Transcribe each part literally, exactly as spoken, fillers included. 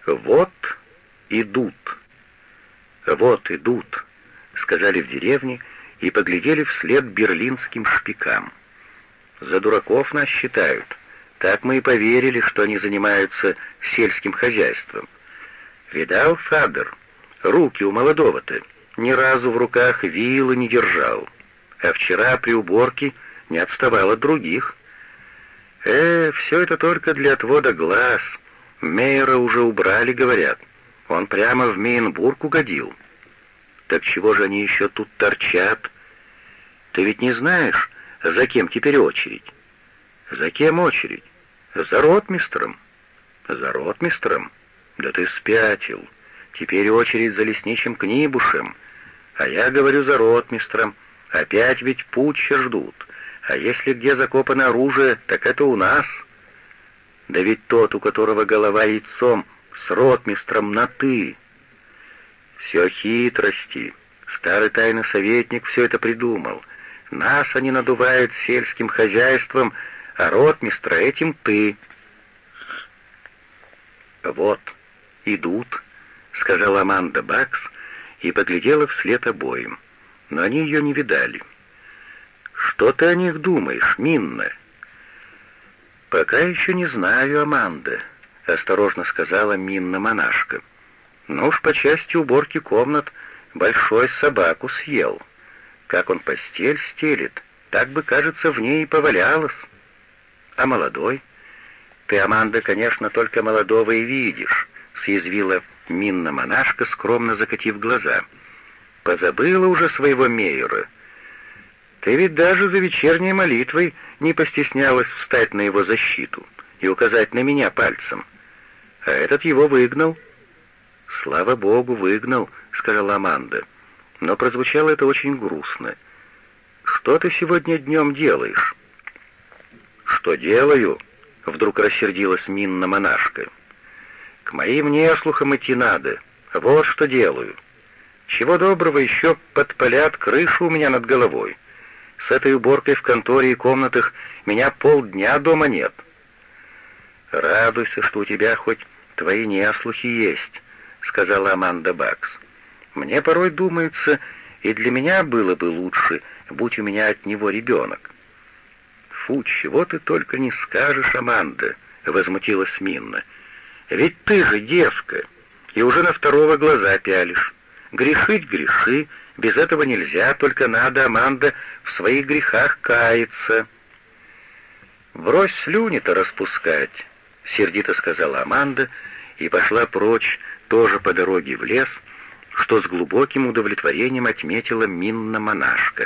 «Вот идут, вот идут», — сказали в деревне и поглядели вслед берлинским шпикам. «За дураков нас считают. Так мы и поверили, что они занимаются сельским хозяйством. Видал, Фабер, руки у молодого-то, ни разу в руках вилы не держал, а вчера при уборке не отставал от других. Э, все это только для отвода глаз. Мейера уже убрали, говорят. Он прямо в Мейенбург угодил. Так чего же они еще тут торчат? Ты ведь не знаешь, за кем теперь очередь?» «За кем очередь? За ротмистром». «За ротмистром? Да ты спятил. Теперь очередь за лесничим Книбушем. А я говорю за ротмистром. Опять ведь путча ждут. А если где закопано оружие, так это у нас. Да ведь тот, у которого голова яйцом, с ротмистром на «ты». Все хитрости. Старый тайный советник все это придумал. Нас они надувают сельским хозяйством, а ротмистра этим «ты». «Вот, идут», — сказала Аманда Бакс и поглядела вслед обоим, но они ее не видали. «Что ты о них думаешь, Минна?» «Пока еще не знаю, Аманда», — осторожно сказала Минна-монашка. «Ну уж по части уборки комнат большой собаку съел. Как он постель стелит, так бы, кажется, в ней и повалялась. А молодой? Ты, Аманда, конечно, только молодого и видишь», — съязвила Минна-монашка, скромно закатив глаза. «Позабыла уже своего Мейера. Ты ведь даже за вечерней молитвой не постеснялась встать на его защиту и указать на меня пальцем. А этот его выгнал». «Слава Богу, выгнал», — сказала Аманда. Но прозвучало это очень грустно. «Что ты сегодня днем делаешь?» «Что делаю?» — вдруг рассердилась Минна-монашка. «К моим неслухам идти надо. Вот что делаю. Чего доброго еще подпалят крышу у меня над головой. С этой уборкой в конторе и комнатах меня полдня дома нет». «Радуйся, что у тебя хоть твои неслухи есть», — сказала Аманда Бакс. «Мне порой думается, и для меня было бы лучше, будь у меня от него ребенок». «Фу, чего ты только не скажешь, Аманда», — возмутилась Минна. «Ведь ты же девка, и уже на второго глаза пялишь. Грешить греши, без этого нельзя, только надо, Аманда, в своих грехах каяться». «Брось слюни-то распускать», — сердито сказала Аманда и пошла прочь, тоже по дороге в лес, что с глубоким удовлетворением отметила Минна-монашка.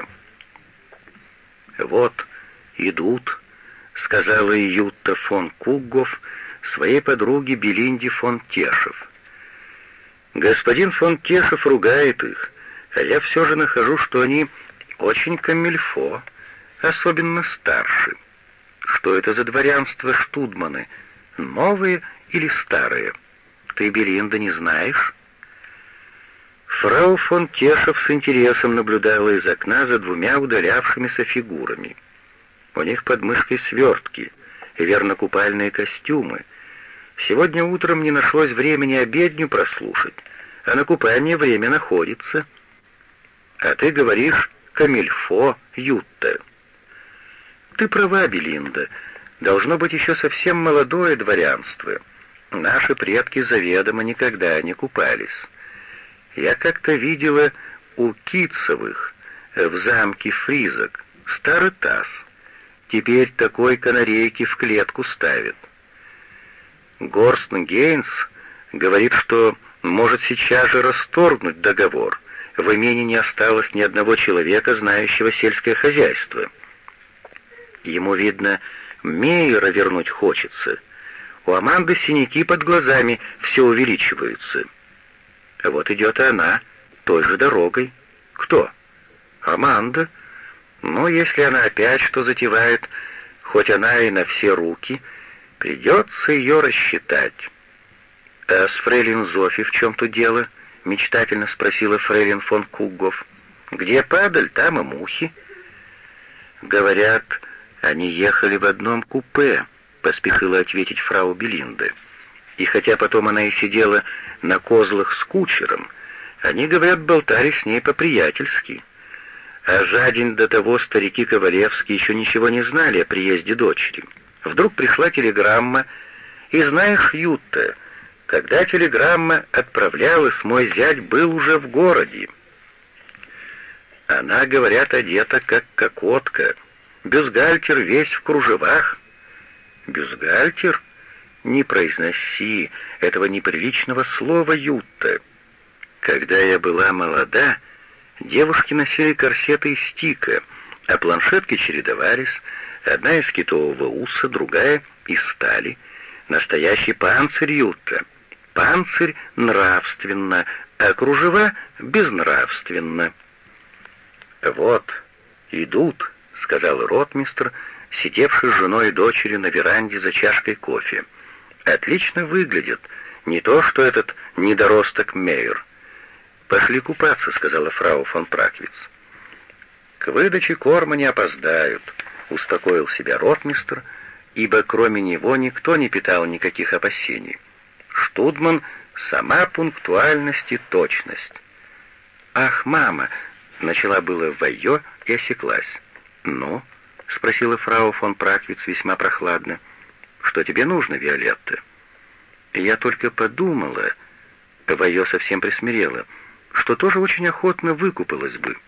«Вот идут», — сказала Ютта фон Куггоф своей подруге Белинде фон Тешев. «Господин фон Тешев ругает их, а я все же нахожу, что они очень камильфо, особенно старше. Что это за дворянство Штудманы, новые или старые? Ты, Белинда, не знаешь?» Фрау фон Тешев с интересом наблюдала из окна за двумя удалявшимися фигурами. У них под мышкой свертки, верно, купальные костюмы. Сегодня утром не нашлось времени обедню прослушать, а на купание время находится. А ты говоришь «камильфо, Ютта». Ты права, Белинда, должно быть еще совсем молодое дворянство. Наши предки заведомо никогда не купались. Я как-то видела у Китцевых в замке Фризок старый таз. Теперь такой канарейки в клетку ставят. Горстн Гейнс говорит, что может сейчас же расторгнуть договор. В имении не осталось ни одного человека, знающего сельское хозяйство. Ему, видно, Мейера вернуть хочется. У Аманды синяки под глазами все увеличиваются. Вот идет и она, той же дорогой. Кто? Аманда. Но если она опять что затевает, хоть она и на все руки, придется ее рассчитать. «А с фрейлин Зофи в чем тут дело?» — мечтательно спросила фрейлин фон Куггоф. «Где падаль, там и мухи». «Говорят, они ехали в одном купе», — поспешила ответить фрау Белинда. И хотя потом она и сидела на козлах с кучером, они, говорят, болтали с ней по-приятельски. А за день до того старики Ковалевские еще ничего не знали о приезде дочери. Вдруг пришла телеграмма, и знаешь, Ютта, когда телеграмма отправлялась, мой зять был уже в городе. Она, говорят, одета как кокотка, бюстгальтер весь в кружевах. Бюстгальтер? Не произноси этого неприличного слова, Ютта. Когда я была молода, девушки носили корсеты из тика, а планшетки чередовались, одна из китового уса, другая из стали. Настоящий панцирь, Ютта. Панцирь нравственно, а кружева безнравственно. «Вот, идут», — сказал ротмистр, сидевший с женой и дочерью на веранде за чашкой кофе. «Отлично выглядят, не то что этот недоросток Мейер». «Пошли купаться», — сказала фрау фон Праквиц. «К выдаче корма не опоздают», — успокоил себя ротмистр, ибо кроме него никто не питал никаких опасений. Штудман — сама пунктуальность и точность. «Ах, мама!» — начала было Вайо и осеклась. «Ну?» — спросила фрау фон Праквиц весьма прохладно. «Что тебе нужно, Виолетта?» «Я только подумала...» Вайо совсем присмирела, что тоже очень охотно выкупалась бы.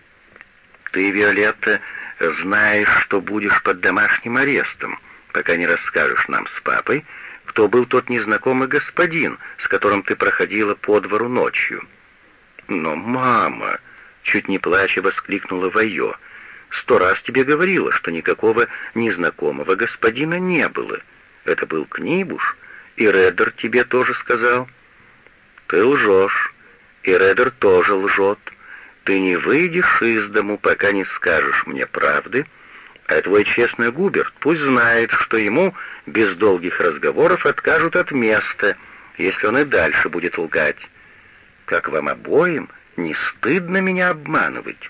«Ты, Виолетта, знаешь, что будешь под домашним арестом, пока не расскажешь нам с папой, кто был тот незнакомый господин, с которым ты проходила по двору ночью». «Но, мама!» — чуть не плача воскликнула Вайо. «Сто раз тебе говорила, что никакого незнакомого господина не было. Это был Книбуш, и Редер тебе тоже сказал». «Ты лжешь, и Редер тоже лжет. Ты не выйдешь из дому, пока не скажешь мне правды, а твой честный Губерт пусть знает, что ему без долгих разговоров откажут от места, если он и дальше будет лгать. Как вам обоим не стыдно меня обманывать?»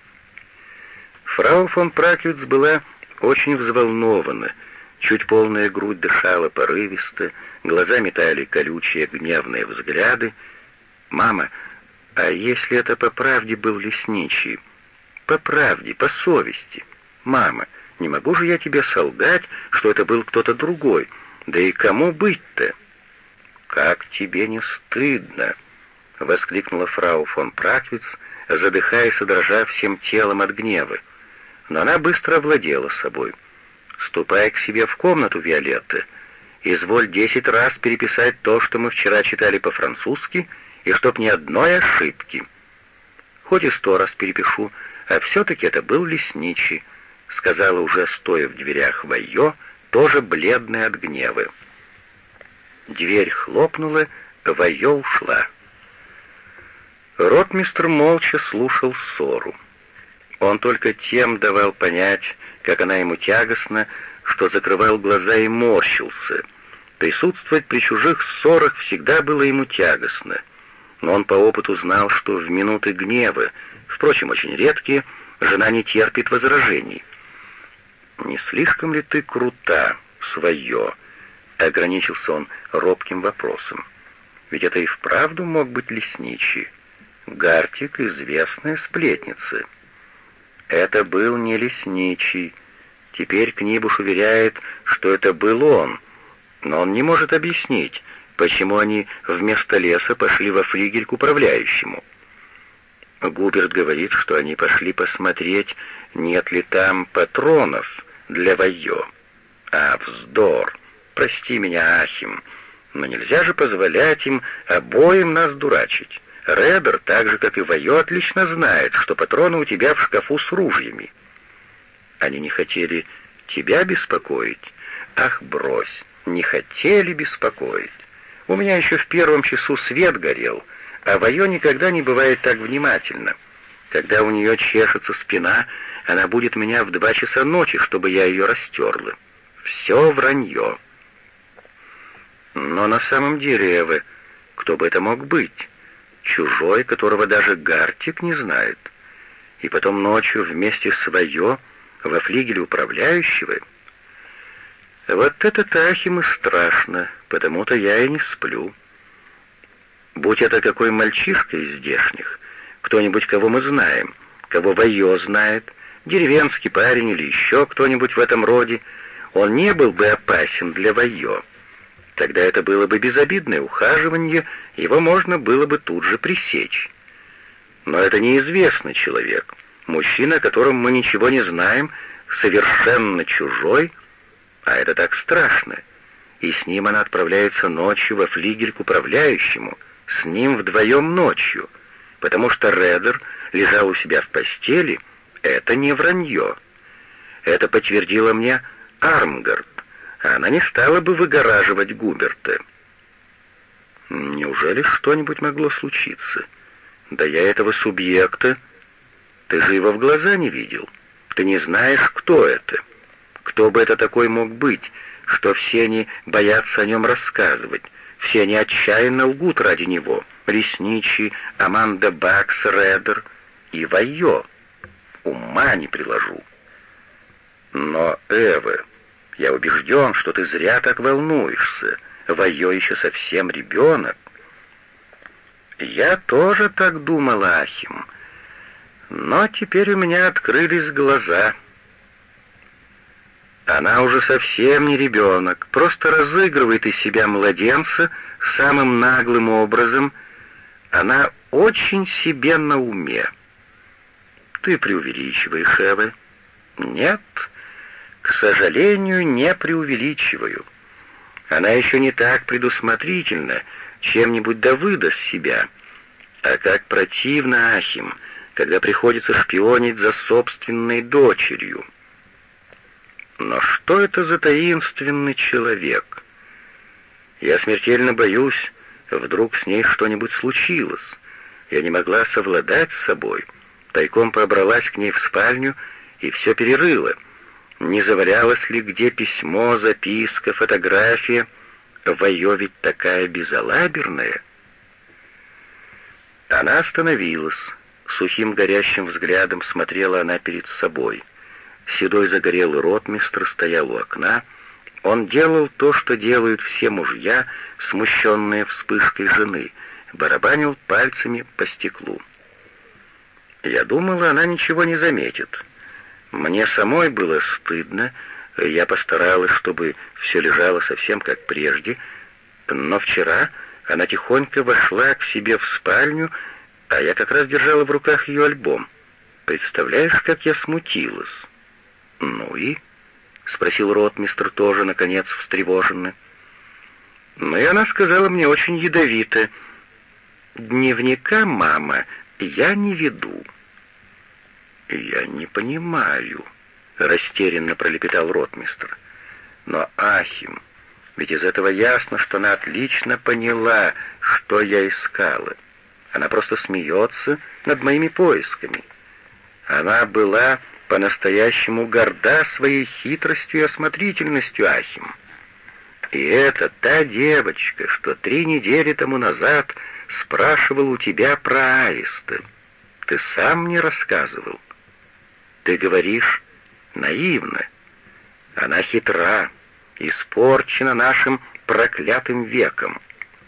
Фрау фон Праквиц была очень взволнована, чуть полная грудь дышала порывисто, глаза метали колючие гневные взгляды. «Мама, а если это по правде был лесничий? По правде, по совести? Мама, не могу же я тебе солгать, что это был кто-то другой? Да и кому быть-то?» «Как тебе не стыдно!» — воскликнула фрау фон Праквиц, задыхаясь и дрожа всем телом от гнева. Но она быстро овладела собой. «Ступай к себе в комнату, Виолетта. Изволь десять раз переписать то, что мы вчера читали по-французски, и чтоб ни одной ошибки». «Хоть и сто раз перепишу, а все-таки это был лесничий», — сказала уже стоя в дверях Вайо, тоже бледная от гнева. Дверь хлопнула, Вайо ушла. Ротмистр молча слушал ссору. Он только тем давал понять, как она ему тягостна, что закрывал глаза и морщился. Присутствовать при чужих ссорах всегда было ему тягостно. Но он по опыту знал, что в минуты гнева, впрочем, очень редкие, жена не терпит возражений. «Не слишком ли ты крута, свое?» — ограничился он робким вопросом. «Ведь это и вправду мог быть лесничий. Гартик — известная сплетница». «Это был не лесничий. Теперь Книбуш уверяет, что это был он, но он не может объяснить, почему они вместо леса пошли во флигель к управляющему. Губерт говорит, что они пошли посмотреть, нет ли там патронов для Вайо. А, вздор! Прости меня, Ахим, но нельзя же позволять им обоим нас дурачить. Редер, так же, как и Вайо, отлично знает, что патроны у тебя в шкафу с ружьями. Они не хотели тебя беспокоить? Ах, брось, не хотели беспокоить. У меня еще в первом часу свет горел, а Вайо никогда не бывает так внимательна. Когда у нее чешется спина, она будет меня в два часа ночи, чтобы я ее растерла. Все вранье». «Но на самом деле, Эва, кто бы это мог быть? Чужой, которого даже Гартик не знает. И потом ночью вместе с Вайо во флигеле управляющего. Вот это-то, Ахим, и страшно», потому-то я и не сплю. Будь это какой мальчишка из здешних, кто-нибудь, кого мы знаем, кого Вайо знает, деревенский парень или еще кто-нибудь в этом роде, он не был бы опасен для Вайо. Тогда это было бы безобидное ухаживание, его можно было бы тут же пресечь. Но это неизвестный человек, мужчина, о котором мы ничего не знаем, совершенно чужой, а это так страшно. И с ним она отправляется ночью во флигель к управляющему, с ним вдвоем ночью, потому что Редер лежал у себя в постели, это не вранье. Это подтвердила мне Армгард, а она не стала бы выгораживать Губерта. Неужели что-нибудь могло случиться? Да я этого субъекта... Ты же его в глаза не видел. Ты не знаешь, кто это. Кто бы это такой мог быть, что все они боятся о нем рассказывать. Все они отчаянно лгут ради него. Ресничий, Аманда Бакс, Редер и Вайо. Ума не приложу. Но, Эва, я убежден, что ты зря так волнуешься. Вайо еще совсем ребенок. Я тоже так думал, Ахим. Но теперь у меня открылись глаза. Она уже совсем не ребенок, просто разыгрывает из себя младенца самым наглым образом. Она очень себе на уме. Ты преувеличиваешь, Эва. Нет, к сожалению, не преувеличиваю. Она еще не так предусмотрительна, чем-нибудь да выдаст себя. А как противно, Ахим, когда приходится шпионить за собственной дочерью. Но что это за таинственный человек? Я смертельно боюсь, вдруг с ней что-нибудь случилось. Я не могла совладать с собой. Тайком пробралась к ней в спальню и все перерыла. Не завалялось ли где письмо, записка, фотография? Вайо ведь такая безалаберная. Она остановилась. Сухим горящим взглядом смотрела она перед собой. Седой загорелый ротмистр стоял у окна. Он делал то, что делают все мужья, смущенные вспышкой жены, барабанил пальцами по стеклу. Я думала, она ничего не заметит. Мне самой было стыдно, я постаралась, чтобы все лежало совсем как прежде, но вчера она тихонько вошла к себе в спальню, а я как раз держала в руках ее альбом. Представляешь, как я смутилась? «Ну и?» — спросил ротмистр, тоже, наконец, встревоженный. Ну и она сказала мне очень ядовито: «Дневника, мама, я не веду». «Я не понимаю», — растерянно пролепетал ротмистр. «Но, Ахим, ведь из этого ясно, что она отлично поняла, что я искала. Она просто смеется над моими поисками. Она была по-настоящему горда своей хитростью и осмотрительностью, Ахим. И это та девочка, что три недели тому назад спрашивала у тебя про аиста. Ты сам мне рассказывал. Ты говоришь наивно. Она хитра, испорчена нашим проклятым веком».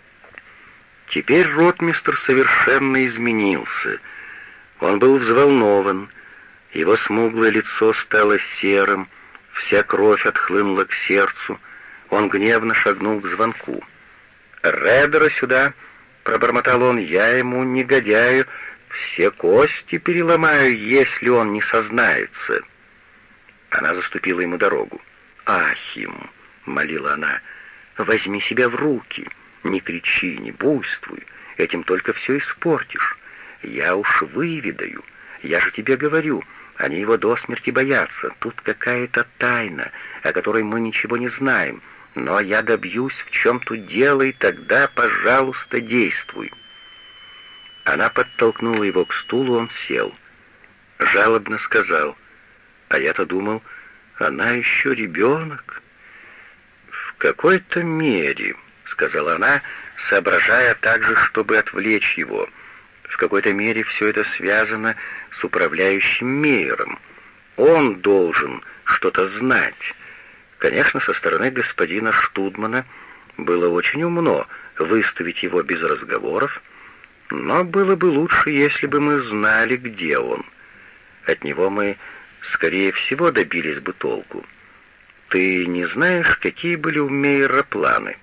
Теперь ротмистр совершенно изменился. Он был взволнован, его смуглое лицо стало серым, вся кровь отхлынула к сердцу, он гневно шагнул к звонку. «Редера сюда!» — пробормотал он. «Я ему, негодяю, все кости переломаю, если он не сознается». Она заступила ему дорогу. «Ахим!» — молила она. «Возьми себя в руки, не кричи, не буйствуй, этим только все испортишь. Я уж выведаю, я же тебе говорю, они его до смерти боятся, тут какая-то тайна, о которой мы ничего не знаем, но я добьюсь, в чем тут дело, и тогда, пожалуйста, действуй». Она подтолкнула его к стулу, он сел. Жалобно сказал: «А я-то думал, она еще ребенок». «В какой-то мере», — сказала она, соображая также, чтобы отвлечь его, «в какой-то мере все это связано с управляющим Мейером. Он должен что-то знать. Конечно, со стороны господина Штудмана Было очень умно выставить его без разговоров, но было бы лучше, если бы мы знали, где он. От него мы, скорее всего, добились бы толку. Ты не знаешь, какие были у Мейера планы?»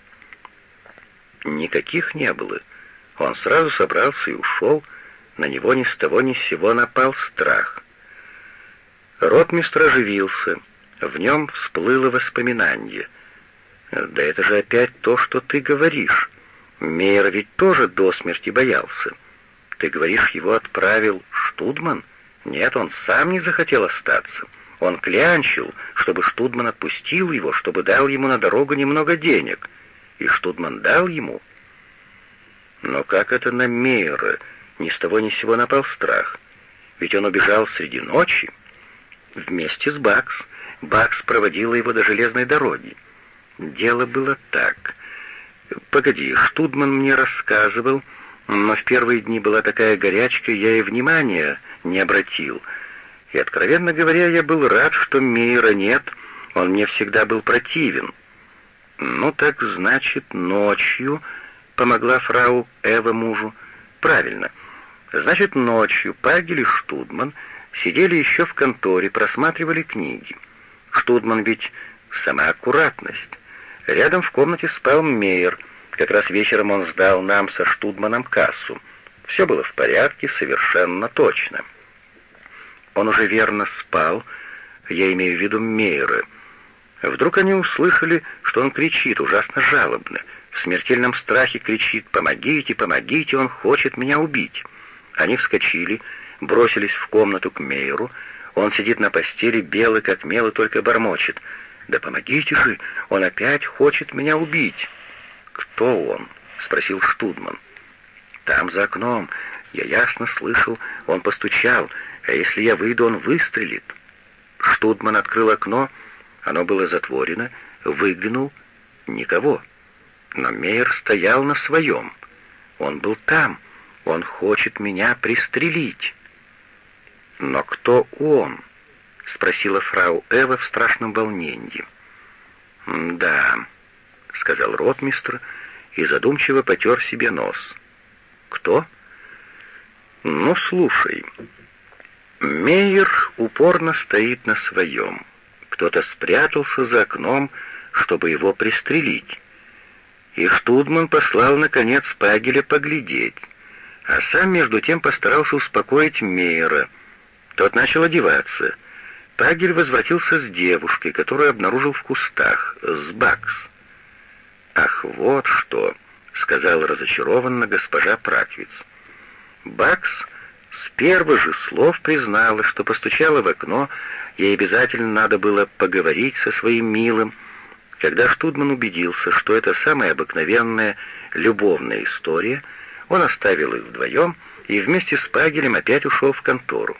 «Никаких не было. Он сразу собрался и ушел. На него ни с того ни с сего напал страх». Ротмистр оживился. В нем всплыло воспоминание. «Да это же опять то, что ты говоришь. Мейер ведь тоже до смерти боялся. Ты говоришь, его отправил Штудман? Нет, он сам не захотел остаться. Он клянчил, чтобы Штудман отпустил его, чтобы дал ему на дорогу немного денег. И Штудман дал ему. Но как это на Мейера ни с того ни с сего напал страх? Ведь он убежал среди ночи. Вместе с Бакс. Бакс проводила его до железной дороги. Дело было так. Погоди, Штудман мне рассказывал, но в первые дни была такая горячка, я и внимания не обратил. И, откровенно говоря, я был рад, что Мейера нет, он мне всегда был противен. Ну так, значит, ночью помогла фрау Эва мужу. Правильно. Значит, ночью Пагель и Штудман сидели еще в конторе, просматривали книги. Штудман ведь сама аккуратность. Рядом в комнате спал Мейер. Как раз вечером он сдал нам со Штудманом кассу. Все было в порядке, совершенно точно. Он уже верно спал, я имею в виду Мейера. Вдруг они услышали, что он кричит ужасно жалобно. В смертельном страхе кричит: «Помогите, помогите, он хочет меня убить». Они вскочили, бросились в комнату к Мейеру. Он сидит на постели, белый как мел, и только бормочет: «Да помогите же, он опять хочет меня убить». «Кто он?» — спросил Штудман. «Там за окном. Я ясно слышал, он постучал, а если я выйду, он выстрелит». Штудман открыл окно, оно было затворено, выглянул — никого. Но Мейер стоял на своем. Он был там, он хочет меня пристрелить. «Но кто он?» — спросила фрау Эва в страшном волнении. «Да», — сказал ротмистр и задумчиво потер себе нос. «Кто?» «Ну, слушай. Мейер упорно стоит на своем. Кто-то спрятался за окном, чтобы его пристрелить. И Штудман послал, наконец, Пагеля поглядеть, а сам между тем постарался успокоить Мейера. Тот начал одеваться. Пагель возвратился с девушкой, которую обнаружил в кустах, с Бакс. «Ах, вот что!» — сказала разочарованно госпожа Праквиц. Бакс с первых же слов признала, что постучала в окно, ей обязательно надо было поговорить со своим милым. Когда Штудман убедился, что это самая обыкновенная любовная история, он оставил их вдвоем и вместе с Пагелем опять ушел в контору.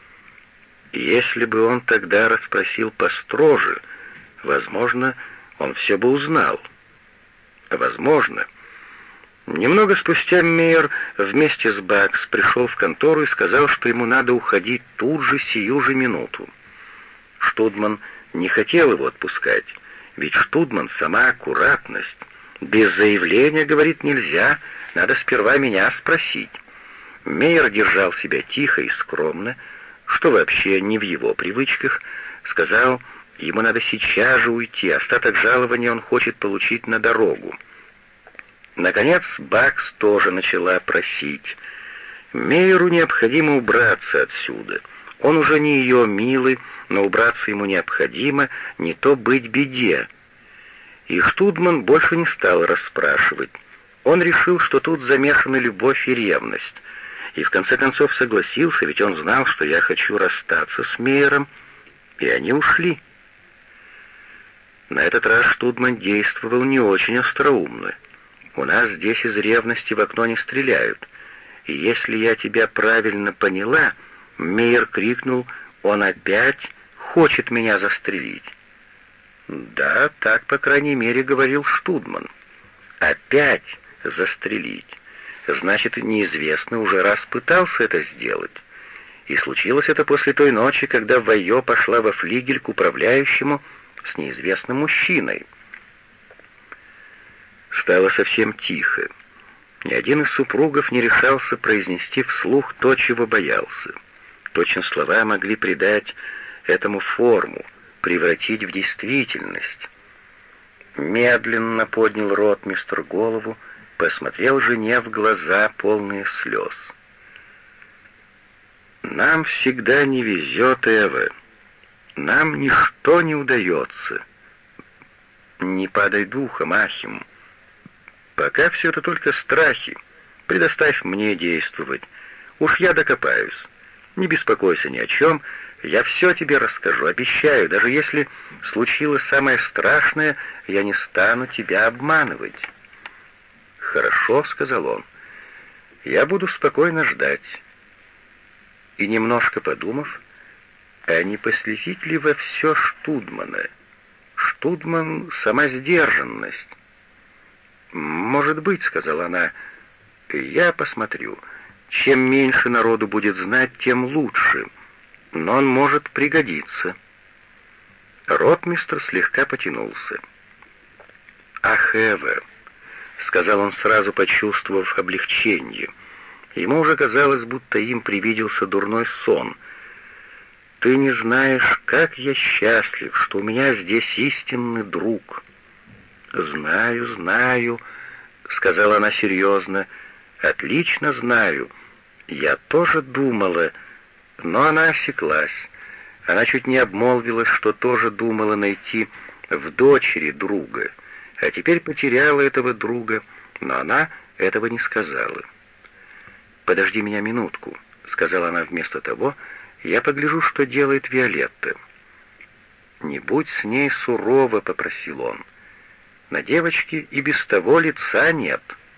Если бы он тогда расспросил построже, возможно, он все бы узнал. Возможно. Немного спустя Мейер вместе с Бакс пришел в контору и сказал, что ему надо уходить тут же, сию же минуту. Штудман не хотел его отпускать, ведь Штудман — сама аккуратность. Без заявления, говорит, нельзя, надо сперва меня спросить. Мейер держал себя тихо и скромно, что вообще не в его привычках. Сказал, ему надо сейчас же уйти, остаток жалования он хочет получить на дорогу. Наконец Бакс тоже начала просить. Мейеру необходимо убраться отсюда. Он уже не ее милый, но убраться ему необходимо, не то быть беде. И Штудман больше не стал расспрашивать. Он решил, что тут замешаны любовь и ревность. И в конце концов согласился, ведь он знал, что я хочу расстаться с Мейером, и они ушли. На этот раз Штудман действовал не очень остроумно. У нас здесь из ревности в окно не стреляют. И если я тебя правильно поняла, Мейер крикнул, он опять хочет меня застрелить. Да, так, по крайней мере, говорил Штудман. Опять застрелить. Значит, неизвестный уже раз пытался это сделать. И случилось это после той ночи, когда Вайо пошла во флигель к управляющему с неизвестным мужчиной. Стало совсем тихо. Ни один из супругов не решался произнести вслух то, чего боялся. Точно слова могли придать этому форму, превратить в действительность. Медленно поднял ротмистр голову, посмотрел жене в глаза, полные слез. «Нам всегда не везет, Эва. Нам ничто не удается. Не падай духом, Ахим. Пока все это только страхи. Предоставь мне действовать. Уж я докопаюсь. Не беспокойся ни о чем. Я все тебе расскажу, обещаю. Даже если случилось самое страшное, я не стану тебя обманывать». «Хорошо», — сказал он. «Я буду спокойно ждать». И немножко подумав, а не послезить ли во все Штудмана? Штудман — сама сдержанность. «Может быть», — сказала она, — «я посмотрю. Чем меньше народу будет знать, тем лучше. Но он может пригодиться». Ротмистр слегка потянулся. «Ах, Эва», — сказал он, сразу почувствовав облегчение. Ему уже казалось, будто им привиделся дурной сон. «Ты не знаешь, как я счастлив, что у меня здесь истинный друг». «Знаю, знаю», — сказала она серьезно, — «отлично знаю. Я тоже думала». Но она осеклась. Она чуть не обмолвилась, что тоже думала найти в дочери друга, а теперь потеряла этого друга, но она этого не сказала. «Подожди меня минутку», — сказала она вместо того, — «я погляжу, что делает Виолетта». «Не будь с ней сурова», — попросил он. «На девочке и без того лица нет».